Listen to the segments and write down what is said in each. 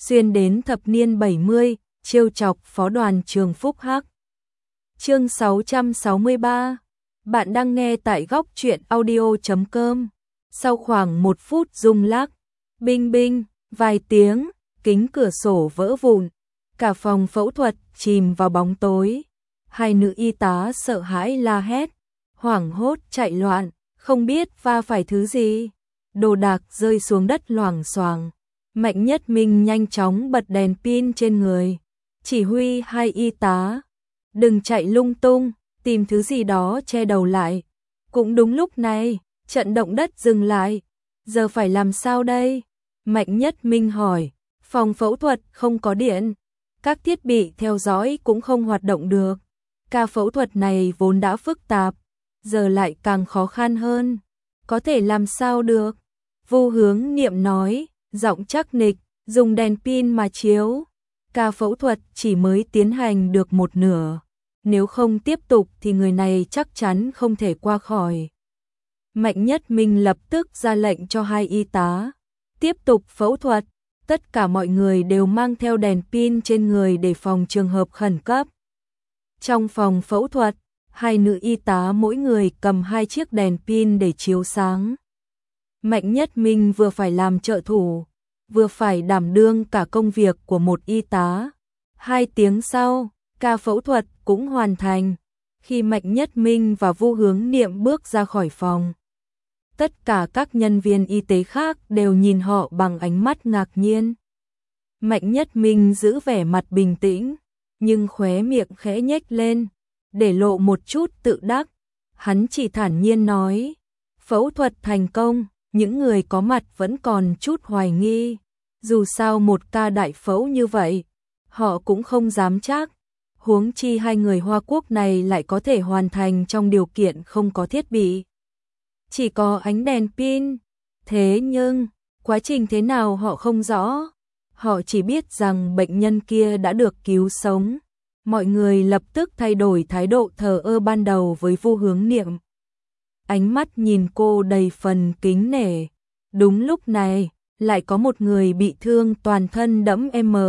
xuyên đến thập niên 70, trêu chọc phó đoàn trường Phúc Hắc. Chương 663. Bạn đang nghe tại góc truyện audio.com. Sau khoảng 1 phút rung lắc, binh binh, vài tiếng, kính cửa sổ vỡ vụn, cả phòng phẫu thuật chìm vào bóng tối. Hai nữ y tá sợ hãi la hét, hoảng hốt chạy loạn, không biết va phải thứ gì. Đồ đạc rơi xuống đất loảng xoảng. Mạnh Nhất Minh nhanh chóng bật đèn pin trên người, chỉ huy hai y tá: đừng chạy lung tung, tìm thứ gì đó che đầu lại. Cũng đúng lúc này, trận động đất dừng lại. Giờ phải làm sao đây? Mạnh Nhất Minh hỏi. Phòng phẫu thuật không có điện, các thiết bị theo dõi cũng không hoạt động được. Ca phẫu thuật này vốn đã phức tạp, giờ lại càng khó khăn hơn. Có thể làm sao được? Vu Hướng Niệm nói, giọng chắc nịch, dùng đèn pin mà chiếu. Ca phẫu thuật chỉ mới tiến hành được một nửa. Nếu không tiếp tục thì người này chắc chắn không thể qua khỏi. Mạnh Nhất Minh lập tức ra lệnh cho hai y tá tiếp tục phẫu thuật. Tất cả mọi người đều mang theo đèn pin trên người để phòng trường hợp khẩn cấp. Trong phòng phẫu thuật, hai nữ y tá mỗi người cầm 2 chiếc đèn pin để chiếu sáng. Mạnh Nhất Minh vừa phải làm trợ thủ, vừa phải đảm đương cả công việc của một y tá. 2 tiếng sau, ca phẫu thuật cũng hoàn thành. Khi Mạnh Nhất Minh và Vu Hướng Niệm bước ra khỏi phòng, tất cả các nhân viên y tế khác đều nhìn họ bằng ánh mắt ngạc nhiên. Mạnh Nhất Minh giữ vẻ mặt bình tĩnh, nhưng khóe miệng khẽ nhếch lên, để lộ một chút tự đắc. Hắn chỉ thản nhiên nói, phẫu thuật thành công, những người có mặt vẫn còn chút hoài nghi. Dù sao một ca đại phẫu như vậy, họ cũng không dám chắc. Huống chi hai người Hoa Quốc này lại có thể hoàn thành trong điều kiện không có thiết bị, chỉ có ánh đèn pin. Thế nhưng, quá trình thế nào họ không rõ. Họ chỉ biết rằng bệnh nhân kia đã được cứu sống. Mọi người lập tức thay đổi thái độ thờ ơ ban đầu với Vu Hướng Niệm. Ánh mắt nhìn cô đầy phần kính nể. Đúng lúc này, lại có một người bị thương toàn thân đẫm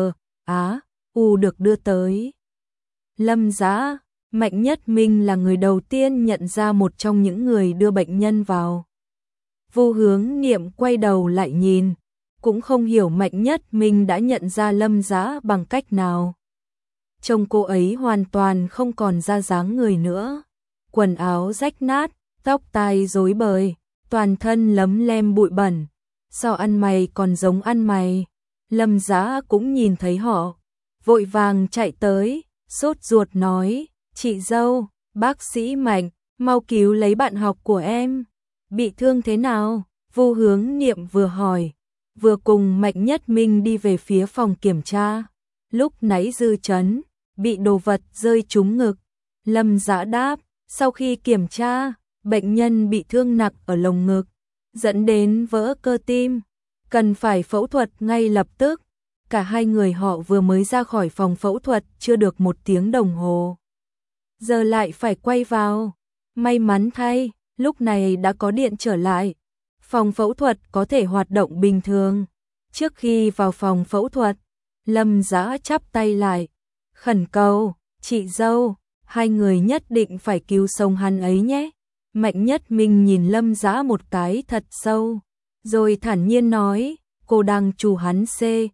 U được đưa tới. Lâm Dã. Mạnh Nhất Minh là người đầu tiên nhận ra một trong những người đưa bệnh nhân vào. Vu Hướng Niệm quay đầu lại nhìn, cũng không hiểu Mạnh Nhất Minh đã nhận ra Lâm Dã bằng cách nào. Trông cô ấy hoàn toàn không còn ra dáng người nữa. Quần áo rách nát, tóc tai rối bời, toàn thân lấm lem bụi bẩn. Sao ăn mày còn giống ăn mày? Lâm Dã cũng nhìn thấy họ, vội vàng chạy tới, sốt ruột nói, chị dâu, bác sĩ Mạnh, mau cứu lấy bạn học của em. Bị thương thế nào? Vu Hướng Niệm vừa hỏi, vừa cùng Mạnh Nhất Minh đi về phía phòng kiểm tra. Lúc nãy dư chấn, bị đồ vật rơi trúng ngực. Lâm Dã đáp, sau khi kiểm tra, bệnh nhân bị thương nặng ở lồng ngực, dẫn đến vỡ cơ tim, cần phải phẫu thuật ngay lập tức. Cả hai người họ vừa mới ra khỏi phòng phẫu thuật chưa được 1 tiếng đồng hồ, giờ lại phải quay vào. May mắn thay, lúc này đã có điện trở lại. Phòng phẫu thuật có thể hoạt động bình thường. Trước khi vào phòng phẫu thuật, Lâm Dã chắp tay lại, khẩn cầu, chị dâu, hai người nhất định phải cứu sống hắn ấy nhé. Mạnh Nhất Minh nhìn Lâm Dã một cái thật sâu, rồi thản nhiên nói, cô đang trù hắn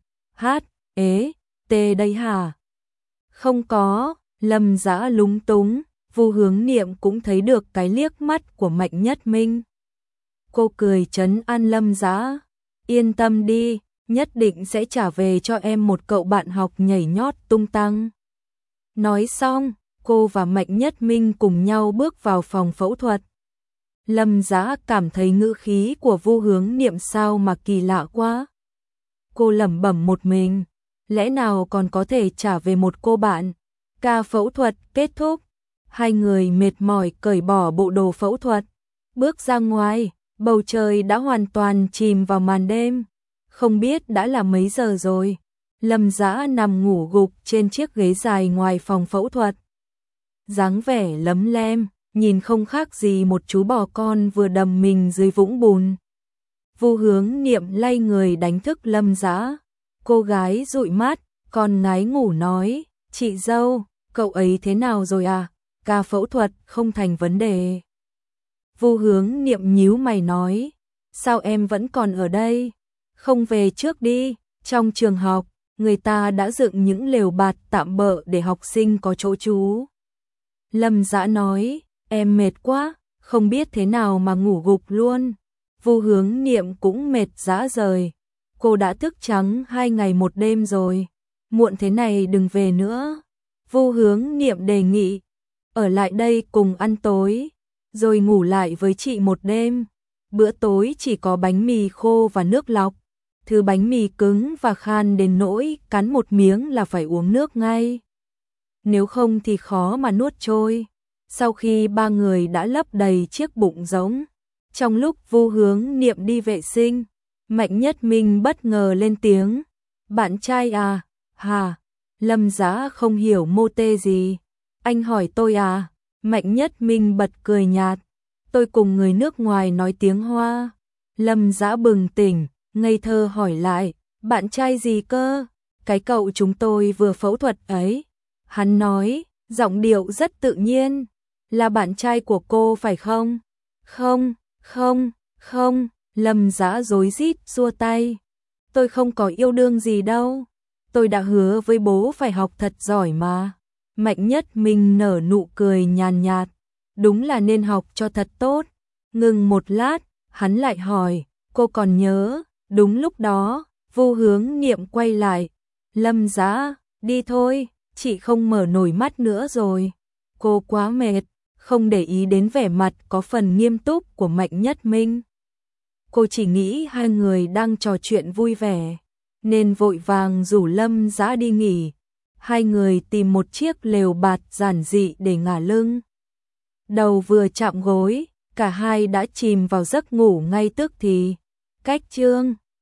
C.H.E.T đây hả? Không có. Lâm Dã lúng túng. Vu Hướng Niệm cũng thấy được cái liếc mắt của Mạnh Nhất Minh. Cô cười trấn an Lâm Dã, yên tâm đi, nhất định sẽ trả về cho em một cậu bạn học nhảy nhót tung tăng. Nói xong, cô và Mạnh Nhất Minh cùng nhau bước vào phòng phẫu thuật. Lâm Dã cảm thấy ngữ khí của Vu Hướng Niệm sao mà kỳ lạ quá. Cô lẩm bẩm một mình, lẽ nào còn có thể trả về một cô bạn. Ca phẫu thuật kết thúc, hai người mệt mỏi cởi bỏ bộ đồ phẫu thuật, bước ra ngoài. Bầu trời đã hoàn toàn chìm vào màn đêm, không biết đã là mấy giờ rồi. Lâm Dã nằm ngủ gục trên chiếc ghế dài ngoài phòng phẫu thuật, dáng vẻ lấm lem, nhìn không khác gì một chú bò con vừa đầm mình dưới vũng bùn. Vu Hướng Niệm lay người đánh thức Lâm Dã. Cô gái dụi mắt, còn ngái ngủ nói, chị dâu, cậu ấy thế nào rồi à? Ca phẫu thuật không thành vấn đề. Vu Hướng Niệm nhíu mày nói, sao em vẫn còn ở đây? Không về trước đi, trong trường học, người ta đã dựng những lều bạt tạm bợ để học sinh có chỗ trú. Lâm Dã nói, em mệt quá, không biết thế nào mà ngủ gục luôn. Vu Hướng Niệm cũng mệt rã rời. Cô đã thức trắng 2 ngày 1 đêm rồi. Muộn thế này đừng về nữa. Vu Hướng Niệm đề nghị, ở lại đây cùng ăn tối, rồi ngủ lại với chị 1 đêm. Bữa tối chỉ có bánh mì khô và nước lọc. Thứ bánh mì cứng và khan đến nỗi cắn một miếng là phải uống nước ngay. Nếu không thì khó mà nuốt trôi. Sau khi 3 người đã lấp đầy chiếc bụng rỗng, trong lúc Vu Hướng Niệm đi vệ sinh, Mạnh Nhất Minh bất ngờ lên tiếng, bạn trai à? Hà? Lâm Dã không hiểu mô tê gì. Anh hỏi tôi à? Mạnh Nhất Minh bật cười nhạt, tôi cùng người nước ngoài nói tiếng Hoa. Lâm Dã bừng tỉnh, ngây thơ hỏi lại, bạn trai gì cơ? Cái cậu chúng tôi vừa phẫu thuật ấy. Hắn nói, giọng điệu rất tự nhiên, là bạn trai của cô phải không? Không, không, không, Lâm Dã rối rít xua tay. Tôi không có yêu đương gì đâu. Tôi đã hứa với bố phải học thật giỏi mà. Mạnh Nhất Minh nở nụ cười nhàn nhạt. Đúng là nên học cho thật tốt. Ngừng một lát, hắn lại hỏi, cô còn nhớ, đúng lúc đó, Vu Hướng Niệm quay lại. Lâm Dã, đi thôi, chị không mở nổi mắt nữa rồi. Cô quá mệt, không để ý đến vẻ mặt có phần nghiêm túc của Mạnh Nhất Minh. Cô chỉ nghĩ hai người đang trò chuyện vui vẻ, nên vội vàng rủ Lâm Dã đi nghỉ. Hai người tìm một chiếc lều bạt giản dị để ngả lưng. Đầu vừa chạm gối, cả hai đã chìm vào giấc ngủ ngay tức thì. Cách chương